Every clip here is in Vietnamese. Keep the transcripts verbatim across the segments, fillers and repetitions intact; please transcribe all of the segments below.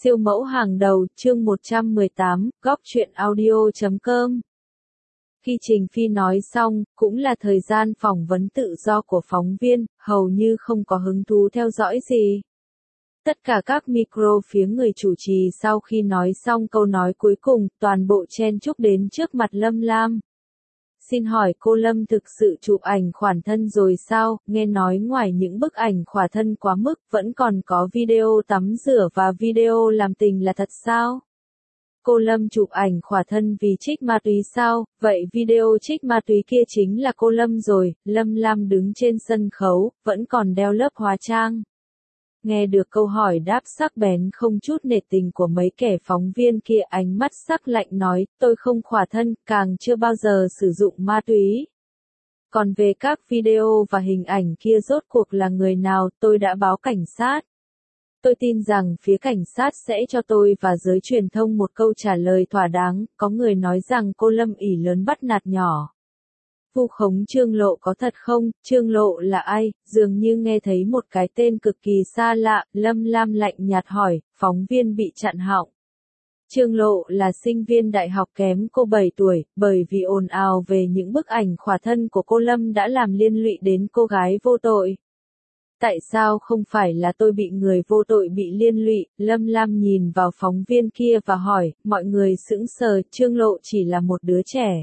Siêu mẫu hàng đầu, chương một trăm mười tám, góc truyện audio chấm com. Khi Trình Phi nói xong, cũng là thời gian phỏng vấn tự do của phóng viên, hầu như không có hứng thú theo dõi gì. Tất cả các micro phía người chủ trì sau khi nói xong câu nói cuối cùng, toàn bộ chen chúc đến trước mặt Lâm Lam. Xin hỏi cô Lâm thực sự chụp ảnh khỏa thân rồi sao? Nghe nói ngoài những bức ảnh khỏa thân quá mức, vẫn còn có video tắm rửa và video làm tình là thật sao? Cô Lâm chụp ảnh khỏa thân vì trích ma túy sao? Vậy video trích ma túy kia chính là cô Lâm rồi. Lâm Lam đứng trên sân khấu, vẫn còn đeo lớp hóa trang. Nghe được câu hỏi đáp sắc bén không chút nể tình của mấy kẻ phóng viên kia, ánh mắt sắc lạnh nói, tôi không khỏa thân, càng chưa bao giờ sử dụng ma túy. Còn về các video và hình ảnh kia rốt cuộc là người nào, tôi đã báo cảnh sát. Tôi tin rằng phía cảnh sát sẽ cho tôi và giới truyền thông một câu trả lời thỏa đáng. Có người nói rằng cô Lâm ỷ lớn bắt nạt nhỏ. Vu khống Trương Lộ có thật không? Trương Lộ là ai? Dường như nghe thấy một cái tên cực kỳ xa lạ. Lâm Lam lạnh nhạt hỏi, phóng viên bị chặn họng. Trương Lộ là sinh viên đại học kém cô bảy tuổi, bởi vì ồn ào về những bức ảnh khỏa thân của cô Lâm đã làm liên lụy đến cô gái vô tội. Tại sao không phải là tôi bị người vô tội bị liên lụy? Lâm Lam nhìn vào phóng viên kia và hỏi, mọi người sững sờ, Trương Lộ chỉ là một đứa trẻ.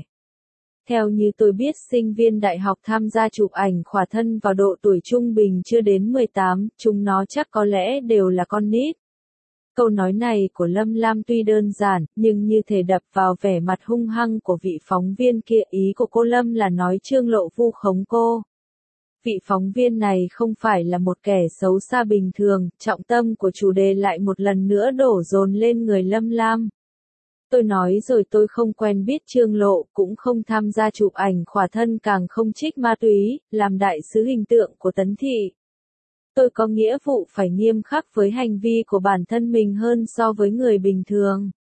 Theo như tôi biết, sinh viên đại học tham gia chụp ảnh khỏa thân vào độ tuổi trung bình chưa đến mười tám, chúng nó chắc có lẽ đều là con nít. Câu nói này của Lâm Lam tuy đơn giản, nhưng như thể đập vào vẻ mặt hung hăng của vị phóng viên kia. Ý của cô Lâm là nói Trương Lộ vu khống cô. Vị phóng viên này không phải là một kẻ xấu xa bình thường, trọng tâm của chủ đề lại một lần nữa đổ dồn lên người Lâm Lam. Tôi nói rồi, tôi không quen biết Trương Lộ, cũng không tham gia chụp ảnh khỏa thân, càng không trích ma túy, làm đại sứ hình tượng của Tấn Thị. Tôi có nghĩa vụ phải nghiêm khắc với hành vi của bản thân mình hơn so với người bình thường.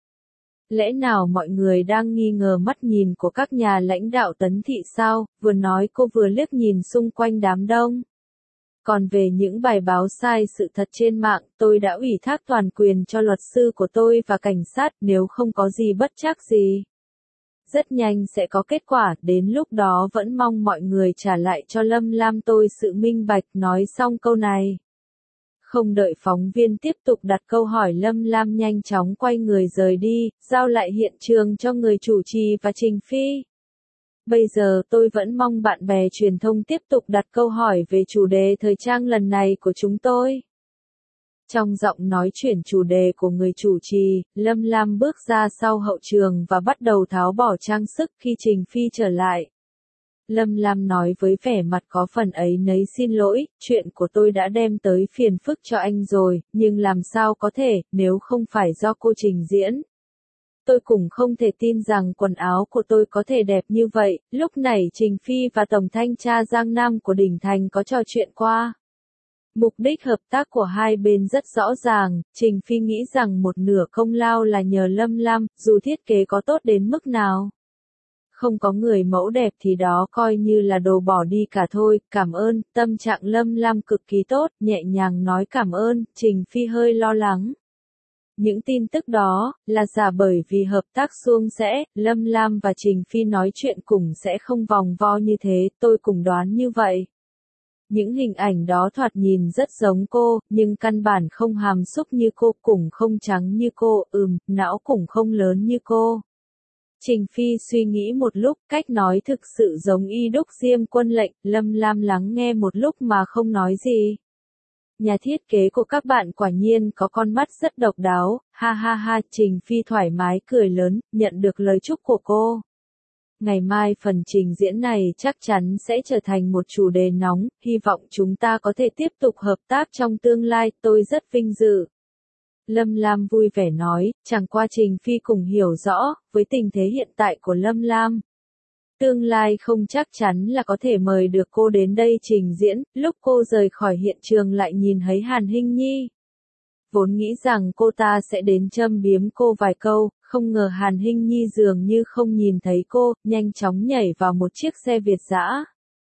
Lẽ nào mọi người đang nghi ngờ mắt nhìn của các nhà lãnh đạo Tấn Thị sao? Vừa nói cô vừa liếc nhìn xung quanh đám đông. Còn về những bài báo sai sự thật trên mạng, tôi đã ủy thác toàn quyền cho luật sư của tôi và cảnh sát, nếu không có gì bất trắc gì. Rất nhanh sẽ có kết quả, đến lúc đó vẫn mong mọi người trả lại cho Lâm Lam tôi sự minh bạch. Nói xong câu này, không đợi phóng viên tiếp tục đặt câu hỏi, Lâm Lam nhanh chóng quay người rời đi, giao lại hiện trường cho người chủ trì và Trình Phi. Bây giờ tôi vẫn mong bạn bè truyền thông tiếp tục đặt câu hỏi về chủ đề thời trang lần này của chúng tôi. Trong giọng nói chuyển chủ đề của người chủ trì, Lâm Lam bước ra sau hậu trường và bắt đầu tháo bỏ trang sức. Khi Trình Phi trở lại, Lâm Lam nói với vẻ mặt có phần ấy nấy, xin lỗi, chuyện của tôi đã đem tới phiền phức cho anh rồi, nhưng làm sao có thể, nếu không phải do cô trình diễn. Tôi cũng không thể tin rằng quần áo của tôi có thể đẹp như vậy. Lúc này Trình Phi và Tổng thanh tra Giang Nam của Đình Thành có trò chuyện qua. Mục đích hợp tác của hai bên rất rõ ràng. Trình Phi nghĩ rằng một nửa công lao là nhờ Lâm Lam, dù thiết kế có tốt đến mức nào. Không có người mẫu đẹp thì đó coi như là đồ bỏ đi cả thôi. Cảm ơn. Tâm trạng Lâm Lam cực kỳ tốt, nhẹ nhàng nói cảm ơn. Trình Phi hơi lo lắng. Những tin tức đó là giả, bởi vì hợp tác suôn sẻ, Lâm Lam và Trình Phi nói chuyện cùng sẽ không vòng vo như thế, tôi cũng đoán như vậy. Những hình ảnh đó thoạt nhìn rất giống cô, nhưng căn bản không hàm xúc như cô, cũng không trắng như cô, ừm, não cũng không lớn như cô. Trình Phi suy nghĩ một lúc, cách nói thực sự giống y đúc Diêm Quân lệnh. Lâm Lam lắng nghe một lúc mà không nói gì. Nhà thiết kế của các bạn quả nhiên có con mắt rất độc đáo, ha ha ha. Trình Phi thoải mái cười lớn, nhận được lời chúc của cô. Ngày mai phần trình diễn này chắc chắn sẽ trở thành một chủ đề nóng, hy vọng chúng ta có thể tiếp tục hợp tác trong tương lai, tôi rất vinh dự. Lâm Lam vui vẻ nói, chẳng qua Trình Phi cũng hiểu rõ, với tình thế hiện tại của Lâm Lam, tương lai không chắc chắn là có thể mời được cô đến đây trình diễn. Lúc cô rời khỏi hiện trường lại nhìn thấy Hàn Hinh Nhi. Vốn nghĩ rằng cô ta sẽ đến châm biếm cô vài câu, không ngờ Hàn Hinh Nhi dường như không nhìn thấy cô, nhanh chóng nhảy vào một chiếc xe Việt dã.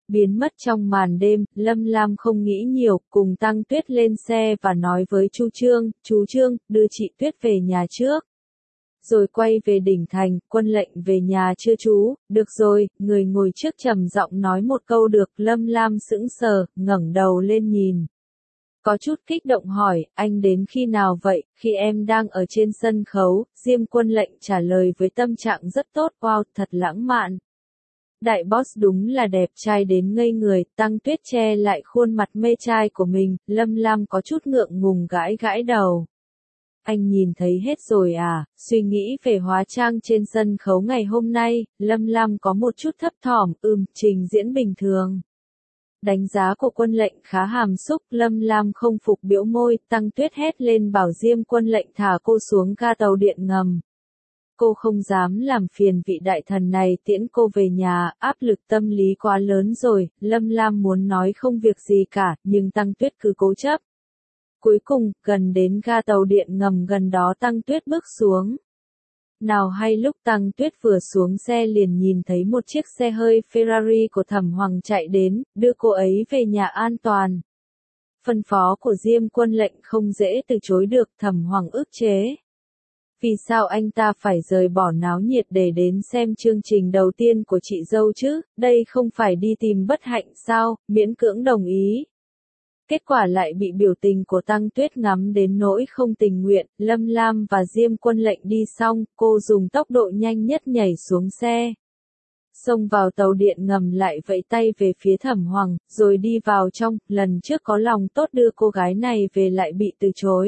Biến mất trong màn đêm, Lâm Lam không nghĩ nhiều, cùng Tăng Tuyết lên xe và nói với Chu Trương, chú Trương, đưa chị Tuyết về nhà trước. Rồi quay về đỉnh thành, quân lệnh về nhà chưa chú, được rồi, người ngồi trước trầm giọng nói một câu được, Lâm Lam sững sờ, ngẩng đầu lên nhìn. Có chút kích động hỏi, anh đến khi nào vậy, khi em đang ở trên sân khấu, Diêm Quân Lệnh trả lời với tâm trạng rất tốt, wow, thật lãng mạn. Đại boss đúng là đẹp trai đến ngây người, Tăng Tuyết che lại khuôn mặt mê trai của mình, Lâm Lam có chút ngượng ngùng gãi gãi đầu. Anh nhìn thấy hết rồi à, suy nghĩ về hóa trang trên sân khấu ngày hôm nay, Lâm Lam có một chút thấp thỏm, ừm, trình diễn bình thường. Đánh giá của Quân Lệnh khá hàm xúc, Lâm Lam không phục biểu môi, Tăng Tuyết hét lên bảo Diêm Quân Lệnh thả cô xuống ga tàu điện ngầm. Cô không dám làm phiền vị đại thần này tiễn cô về nhà, áp lực tâm lý quá lớn rồi, Lâm Lam muốn nói không việc gì cả, nhưng Tăng Tuyết cứ cố chấp. Cuối cùng, gần đến ga tàu điện ngầm gần đó Tăng Tuyết bước xuống. Nào hay lúc Tăng Tuyết vừa xuống xe liền nhìn thấy một chiếc xe hơi Ferrari của Thẩm Hoàng chạy đến, đưa cô ấy về nhà an toàn. Phân phó của Diêm Quân Lệnh không dễ từ chối được, Thẩm Hoàng ức chế. Vì sao anh ta phải rời bỏ náo nhiệt để đến xem chương trình đầu tiên của chị dâu chứ, đây không phải đi tìm bất hạnh sao, miễn cưỡng đồng ý. Kết quả lại bị biểu tình của Tăng Tuyết ngắm đến nỗi không tình nguyện, Lâm Lam và Diêm Quân Lệnh đi xong, cô dùng tốc độ nhanh nhất nhảy xuống xe. Xông vào tàu điện ngầm lại vẫy tay về phía Thẩm Hoàng, rồi đi vào trong, lần trước có lòng tốt đưa cô gái này về lại bị từ chối.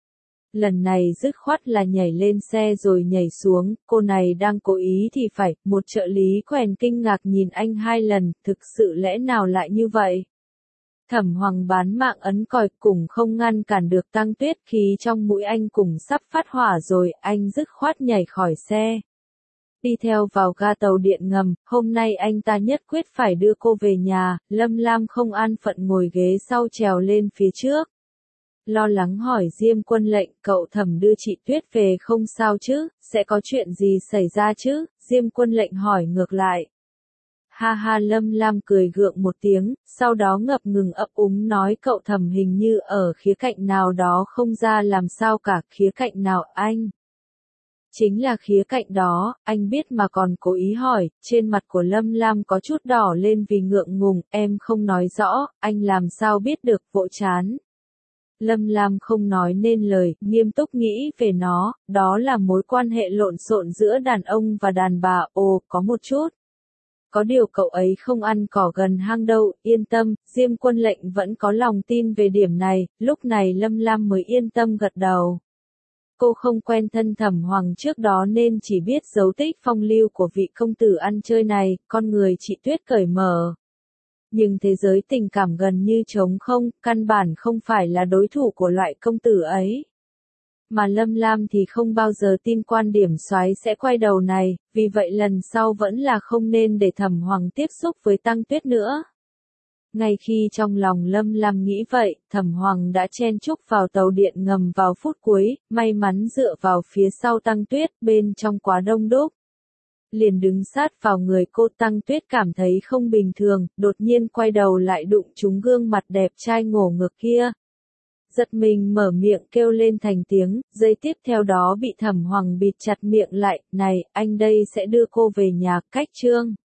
Lần này dứt khoát là nhảy lên xe rồi nhảy xuống, cô này đang cố ý thì phải, một trợ lý quèn kinh ngạc nhìn anh hai lần, thực sự lẽ nào lại như vậy? Thẩm Hoàng bán mạng ấn còi cùng không ngăn cản được Tăng Tuyết, khí trong mũi anh cùng sắp phát hỏa rồi, anh dứt khoát nhảy khỏi xe. Đi theo vào ga tàu điện ngầm, hôm nay anh ta nhất quyết phải đưa cô về nhà, Lâm Lam không an phận ngồi ghế sau trèo lên phía trước. Lo lắng hỏi Diêm Quân Lệnh, cậu Thẩm đưa chị Tuyết về không sao chứ, sẽ có chuyện gì xảy ra chứ, Diêm Quân Lệnh hỏi ngược lại. Ha ha, Lâm Lam cười gượng một tiếng, sau đó ngập ngừng ấp úng nói cậu Thẩm hình như ở khía cạnh nào đó không ra làm sao cả, khía cạnh nào anh? Chính là khía cạnh đó, anh biết mà còn cố ý hỏi, trên mặt của Lâm Lam có chút đỏ lên vì ngượng ngùng, em không nói rõ, anh làm sao biết được, vỗ chán. Lâm Lam không nói nên lời, nghiêm túc nghĩ về nó, đó là mối quan hệ lộn xộn giữa đàn ông và đàn bà, ồ, có một chút. Có điều cậu ấy không ăn cỏ gần hang đâu, yên tâm, Diêm Quân Lệnh vẫn có lòng tin về điểm này, lúc này Lâm Lam mới yên tâm gật đầu. Cô không quen thân Thẩm Hoàng trước đó nên chỉ biết dấu tích phong lưu của vị công tử ăn chơi này, con người chị Tuyết cởi mở. Nhưng thế giới tình cảm gần như trống không, căn bản không phải là đối thủ của loại công tử ấy. Mà Lâm Lam thì không bao giờ tin quan điểm soái sẽ quay đầu này, vì vậy lần sau vẫn là không nên để Thẩm Hoàng tiếp xúc với Tăng Tuyết nữa. Ngay khi trong lòng Lâm Lam nghĩ vậy, Thẩm Hoàng đã chen chúc vào tàu điện ngầm vào phút cuối, may mắn dựa vào phía sau Tăng Tuyết, bên trong quá đông đúc. Liền đứng sát vào người cô, Tăng Tuyết cảm thấy không bình thường, đột nhiên quay đầu lại đụng trúng gương mặt đẹp trai ngổ ngược kia. Giật mình mở miệng kêu lên thành tiếng, giây tiếp theo đó bị Thẩm Hoàng bịt chặt miệng lại, này, anh đây sẽ đưa cô về nhà, cách trương.